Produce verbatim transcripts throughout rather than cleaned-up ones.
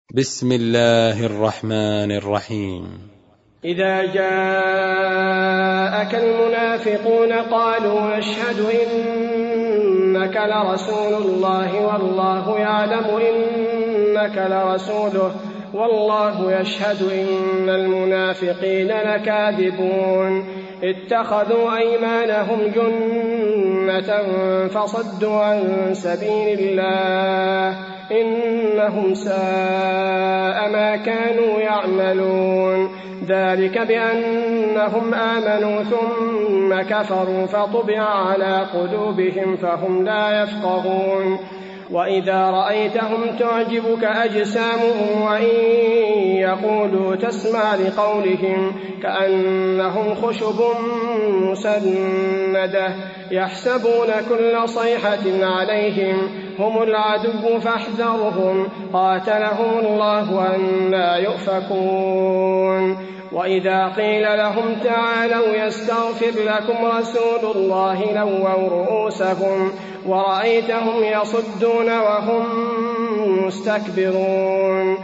بسم الله الرحمن الرحيم. إذا جاءك المنافقون قالوا نشهد إنك لرسول الله والله يعلم إنك لرسوله والله يشهد إن المنافقين لكاذبون اتخذوا أيمانهم جنة فصدوا عن سبيل الله إنهم ساء ما كانوا يعملون ذلك بأنهم آمنوا ثم كفروا فطبع على قلوبهم فهم لا يفقهون وإذا رأيتهم تعجبك أجسامهم وإن يقولوا تسمع لقولهم كأنهم خشب مسندة يحسبون كل صيحة عليهم هم العدو فاحذرهم قاتلهم الله أنى يؤفكون وإذا قيل لهم تعالوا يستغفر لكم رسول الله لووا رؤوسهم ورأيتهم يصدون وهم مستكبرون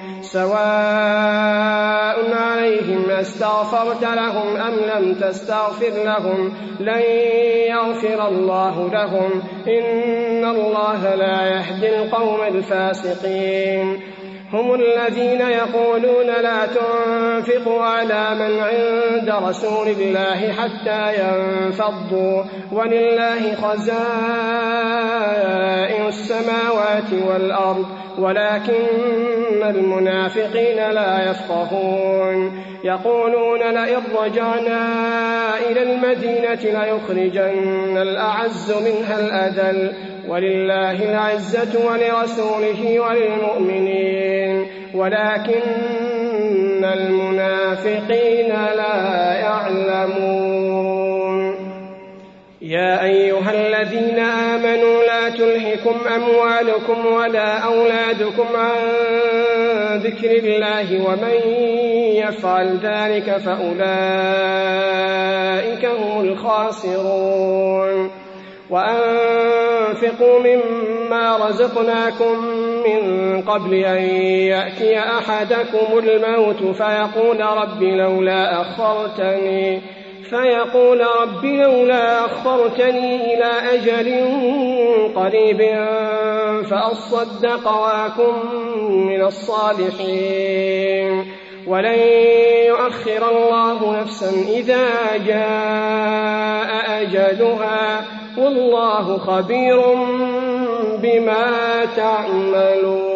سواء عليهم استغفرت لهم أم لم تستغفر لهم لن يغفر الله لهم إن الله لا يهدي القوم الفاسقين هم الذين يقولون لا تنفقوا على من عند رسول الله حتى ينفضوا ولله خزائن السماوات والأرض ولكن المنافقين لا يفقهون يقولون لئن رجعنا إلى المدينة ليخرجن الأعز منها الأذل ولله العزة ولرسوله وللمؤمنين ولكن المنافقين لا يعلمون يا أيها الذين آمنوا لا تلهكم أموالكم ولا أولادكم عن ذكر الله ومن يفعل ذلك فأولئك هم الخاسرون وأنفقوا مما رزقناكم من قبل أن يأتي أحدكم الموت فيقول رب لولا أخرتني فيقول رب لولا أخرتني إلى أجل قريب فأصدق وأكن من الصالحين ولن يؤخر الله نفسا إذا جاء أجلها والله خبير بما تعملون.